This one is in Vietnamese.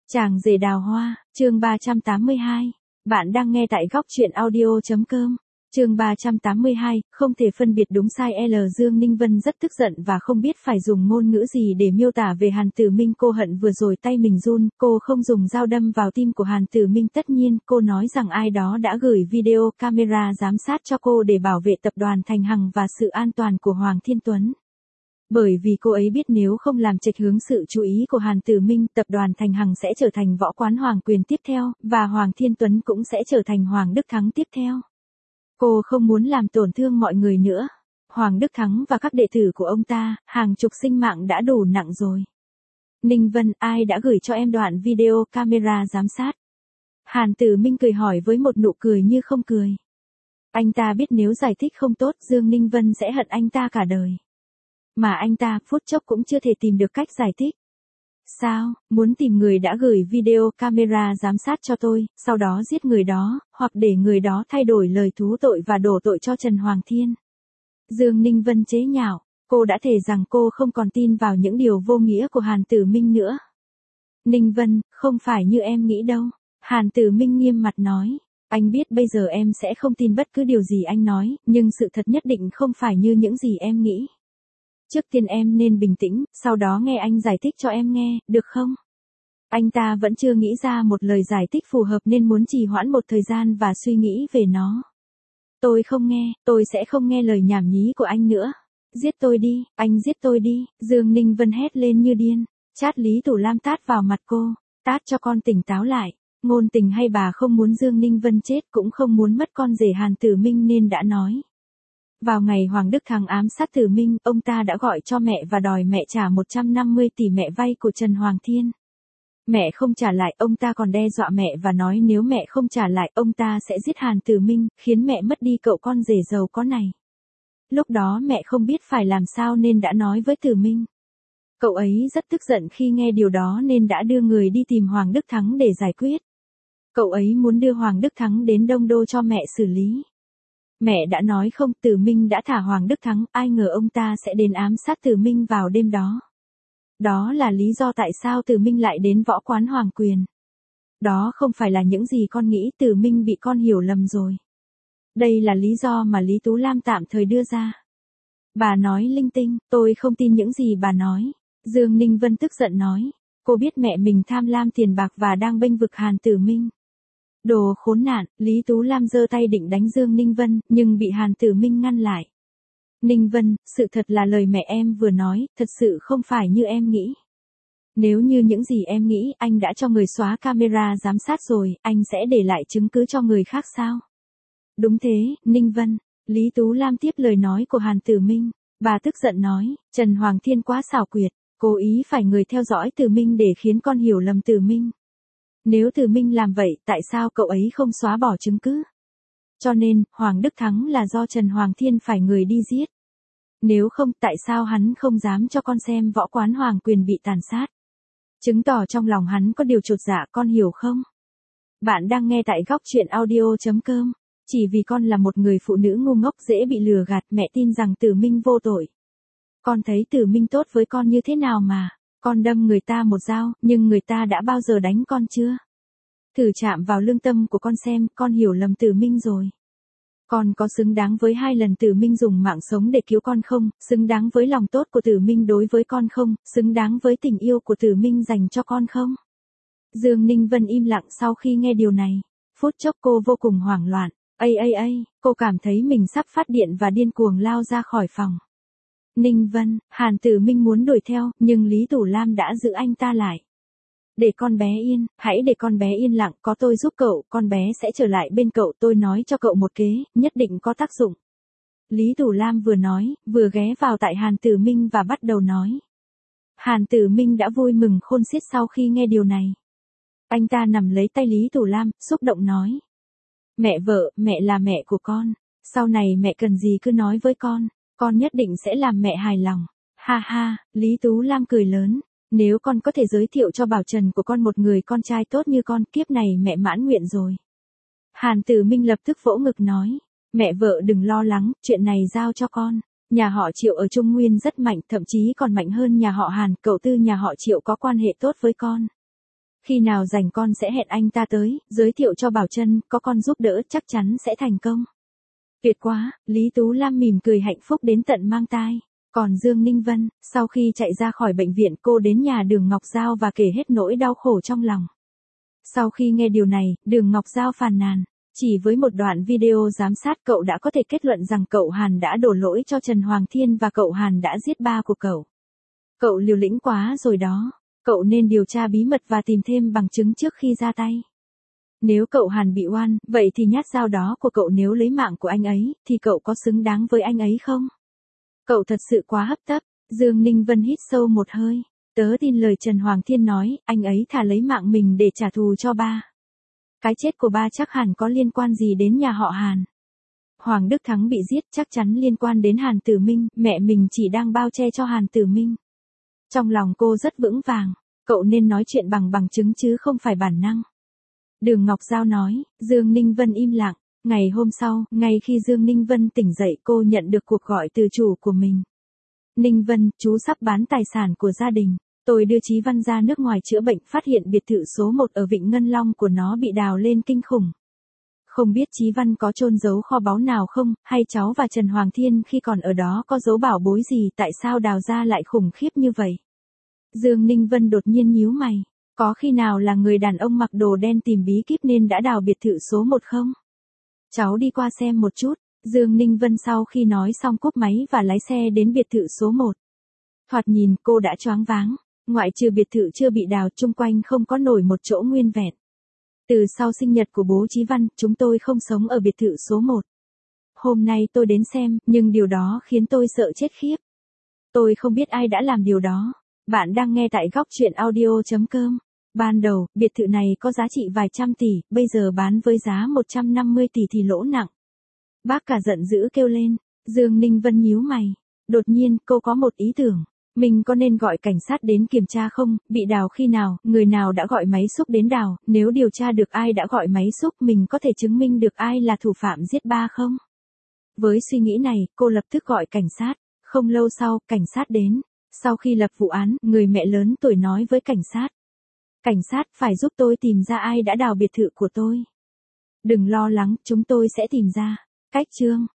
Chàng rể đào hoa, chương 382. Bạn đang nghe tại góc truyện audio.com. Chương 382, không thể phân biệt đúng sai L. Dương Ninh Vân rất tức giận và không biết phải dùng ngôn ngữ gì để miêu tả về Hàn Tử Minh. Cô hận vừa rồi tay mình run, cô không dùng dao đâm vào tim của Hàn Tử Minh. Tất nhiên, cô nói rằng ai đó đã gửi video camera giám sát cho cô để bảo vệ tập đoàn Thành Hằng và sự an toàn của Hoàng Thiên Tuấn. Bởi vì cô ấy biết nếu không làm chệch hướng sự chú ý của Hàn Tử Minh, tập đoàn Thành Hằng sẽ trở thành võ quán Hoàng Quyền tiếp theo, và Hoàng Thiên Tuấn cũng sẽ trở thành Hoàng Đức Thắng tiếp theo. Cô không muốn làm tổn thương mọi người nữa. Hoàng Đức Thắng và các đệ tử của ông ta, hàng chục sinh mạng đã đủ nặng rồi. Ninh Vân, ai đã gửi cho em đoạn video camera giám sát? Hàn Tử Minh cười hỏi với một nụ cười như không cười. Anh ta biết nếu giải thích không tốt, Dương Ninh Vân sẽ hận anh ta cả đời. Mà anh ta phút chốc cũng chưa thể tìm được cách giải thích. Sao, muốn tìm người đã gửi video camera giám sát cho tôi, sau đó giết người đó, hoặc để người đó thay đổi lời thú tội và đổ tội cho Trần Hoàng Thiên. Dương Ninh Vân chế nhạo, cô đã thề rằng cô không còn tin vào những điều vô nghĩa của Hàn Tử Minh nữa. Ninh Vân, không phải như em nghĩ đâu. Hàn Tử Minh nghiêm mặt nói. Anh biết bây giờ em sẽ không tin bất cứ điều gì anh nói, nhưng sự thật nhất định không phải như những gì em nghĩ. Trước tiên em nên bình tĩnh, sau đó nghe anh giải thích cho em nghe, được không? Anh ta vẫn chưa nghĩ ra một lời giải thích phù hợp nên muốn trì hoãn một thời gian và suy nghĩ về nó. Tôi không nghe, tôi sẽ không nghe lời nhảm nhí của anh nữa. Giết tôi đi, anh giết tôi đi, Dương Ninh Vân hét lên như điên. Chát Lý Tủ Lam tát vào mặt cô, tát cho con tỉnh táo lại. Ngôn Tình hay bà không muốn Dương Ninh Vân chết cũng không muốn mất con rể Hàn Tử Minh nên đã nói. Vào ngày Hoàng Đức Thắng ám sát Tử Minh, ông ta đã gọi cho mẹ và đòi mẹ trả 150 tỷ mẹ vay của Trần Hoàng Thiên. Mẹ không trả lại, ông ta còn đe dọa mẹ và nói nếu mẹ không trả lại, ông ta sẽ giết Hàn Tử Minh, khiến mẹ mất đi cậu con rể giàu có này. Lúc đó mẹ không biết phải làm sao nên đã nói với Tử Minh. Cậu ấy rất tức giận khi nghe điều đó nên đã đưa người đi tìm Hoàng Đức Thắng để giải quyết. Cậu ấy muốn đưa Hoàng Đức Thắng đến Đông Đô cho mẹ xử lý. Mẹ đã nói không, Tử Minh đã thả Hoàng Đức Thắng, ai ngờ ông ta sẽ đến ám sát Tử Minh vào đêm đó. Đó là lý do tại sao Tử Minh lại đến võ quán Hoàng Quyền. Đó không phải là những gì con nghĩ, Tử Minh bị con hiểu lầm rồi. Đây là lý do mà Lý Tú Lam tạm thời đưa ra. Bà nói linh tinh, tôi không tin những gì bà nói. Dương Ninh Vân tức giận nói. Cô biết mẹ mình tham lam tiền bạc và đang bênh vực Hàn Tử Minh. Đồ khốn nạn, Lý Tú Lam giơ tay định đánh Dương Ninh Vân, nhưng bị Hàn Tử Minh ngăn lại. Ninh Vân, sự thật là lời mẹ em vừa nói, thật sự không phải như em nghĩ. Nếu như những gì em nghĩ, anh đã cho người xóa camera giám sát rồi, anh sẽ để lại chứng cứ cho người khác sao? Đúng thế, Ninh Vân. Lý Tú Lam tiếp lời nói của Hàn Tử Minh. Bà tức giận nói, Trần Hoàng Thiên quá xảo quyệt, cố ý phải người theo dõi Tử Minh để khiến con hiểu lầm Tử Minh. Nếu Tử Minh làm vậy, tại sao cậu ấy không xóa bỏ chứng cứ? Cho nên, Hoàng Đức Thắng là do Trần Hoàng Thiên phải người đi giết. Nếu không, tại sao hắn không dám cho con xem võ quán Hoàng Quyền bị tàn sát? Chứng tỏ trong lòng hắn có điều chột dạ, con hiểu không? Bạn đang nghe tại góc truyện audio.com. Chỉ vì con là một người phụ nữ ngu ngốc dễ bị lừa gạt, mẹ tin rằng Tử Minh vô tội. Con thấy Tử Minh tốt với con như thế nào mà? Con đâm người ta một dao, nhưng người ta đã bao giờ đánh con chưa? Thử chạm vào lương tâm của con xem, con hiểu lầm Tử Minh rồi. Con có xứng đáng với 2 lần Tử Minh dùng mạng sống để cứu con không? Xứng đáng với lòng tốt của Tử Minh đối với con không? Xứng đáng với tình yêu của Tử Minh dành cho con không? Dương Ninh Vân im lặng sau khi nghe điều này. Phút chốc cô vô cùng hoảng loạn. Cô cảm thấy mình sắp phát điện và điên cuồng lao ra khỏi phòng. Ninh Vân, Hàn Tử Minh muốn đuổi theo, nhưng Lý Tủ Lam đã giữ anh ta lại. Để con bé yên, hãy để con bé yên lặng, có tôi giúp cậu, con bé sẽ trở lại bên cậu, tôi nói cho cậu một kế, nhất định có tác dụng. Lý Tủ Lam vừa nói, vừa ghé vào tại Hàn Tử Minh và bắt đầu nói. Hàn Tử Minh đã vui mừng khôn xiết sau khi nghe điều này. Anh ta nằm lấy tay Lý Tủ Lam, xúc động nói. Mẹ vợ, mẹ là mẹ của con, sau này mẹ cần gì cứ nói với con nhất định sẽ làm mẹ hài lòng. Ha ha, Lý Tú Lam cười lớn. Nếu con có thể giới thiệu cho Bảo Trần của con một người con trai tốt như con, kiếp này mẹ mãn nguyện rồi. Hàn Tử Minh lập tức vỗ ngực nói. Mẹ vợ đừng lo lắng, chuyện này giao cho con. Nhà họ Triệu ở Trung Nguyên rất mạnh, thậm chí còn mạnh hơn nhà họ Hàn, cậu Tư nhà họ Triệu có quan hệ tốt với con. Khi nào rảnh con sẽ hẹn anh ta tới, giới thiệu cho Bảo Trân, có con giúp đỡ chắc chắn sẽ thành công. Tuyệt quá, Lý Tú Lam mỉm cười hạnh phúc đến tận mang tai. Còn Dương Ninh Vân, sau khi chạy ra khỏi bệnh viện cô đến nhà Đường Ngọc Giao và kể hết nỗi đau khổ trong lòng. Sau khi nghe điều này, Đường Ngọc Giao phàn nàn. Chỉ với một đoạn video giám sát cậu đã có thể kết luận rằng cậu Hàn đã đổ lỗi cho Trần Hoàng Thiên và cậu Hàn đã giết ba của cậu. Cậu liều lĩnh quá rồi đó. Cậu nên điều tra bí mật và tìm thêm bằng chứng trước khi ra tay. Nếu cậu Hàn bị oan, vậy thì nhát dao đó của cậu nếu lấy mạng của anh ấy, thì cậu có xứng đáng với anh ấy không? Cậu thật sự quá hấp tấp. Dương Ninh Vân hít sâu một hơi. Tớ tin lời Trần Hoàng Thiên nói, anh ấy thà lấy mạng mình để trả thù cho ba. Cái chết của ba chắc hẳn có liên quan gì đến nhà họ Hàn. Hoàng Đức Thắng bị giết chắc chắn liên quan đến Hàn Tử Minh, mẹ mình chỉ đang bao che cho Hàn Tử Minh. Trong lòng cô rất vững vàng, cậu nên nói chuyện bằng chứng chứ không phải bản năng. Đường Ngọc Giao nói, Dương Ninh Vân im lặng. Ngày hôm sau, ngay khi Dương Ninh Vân tỉnh dậy cô nhận được cuộc gọi từ chủ của mình. Ninh Vân, chú sắp bán tài sản của gia đình. Tôi đưa Chí Văn ra nước ngoài chữa bệnh, phát hiện biệt thự số 1 ở Vịnh Ngân Long của nó bị đào lên kinh khủng. Không biết Chí Văn có chôn giấu kho báu nào không, hay cháu và Trần Hoàng Thiên khi còn ở đó có giấu bảo bối gì, tại sao đào ra lại khủng khiếp như vậy? Dương Ninh Vân đột nhiên nhíu mày. Có khi nào là người đàn ông mặc đồ đen tìm bí kíp nên đã đào biệt thự số 1 không? Cháu đi qua xem một chút. Dương Ninh Vân sau khi nói xong cúp máy và lái xe đến biệt thự số 1. Thoạt nhìn cô đã choáng váng. Ngoại trừ biệt thự chưa bị đào, chung quanh không có nổi một chỗ nguyên vẹn. Từ sau sinh nhật của bố Chí Văn, chúng tôi không sống ở biệt thự số 1. Hôm nay tôi đến xem, nhưng điều đó khiến tôi sợ chết khiếp. Tôi không biết ai đã làm điều đó. Bạn đang nghe tại góc truyện audio.com. Ban đầu, biệt thự này có giá trị vài trăm tỷ, bây giờ bán với giá 150 tỷ thì lỗ nặng. Bác cả giận dữ kêu lên. Dương Ninh Vân nhíu mày. Đột nhiên, cô có một ý tưởng. Mình có nên gọi cảnh sát đến kiểm tra không? Bị đào khi nào, người nào đã gọi máy xúc đến đào, nếu điều tra được ai đã gọi máy xúc, mình có thể chứng minh được ai là thủ phạm giết ba không? Với suy nghĩ này, cô lập tức gọi cảnh sát. Không lâu sau, cảnh sát đến. Sau khi lập vụ án, người mẹ lớn tuổi nói với cảnh sát. Cảnh sát phải giúp tôi tìm ra ai đã đào biệt thự của tôi. Đừng lo lắng, chúng tôi sẽ tìm ra. Cách chương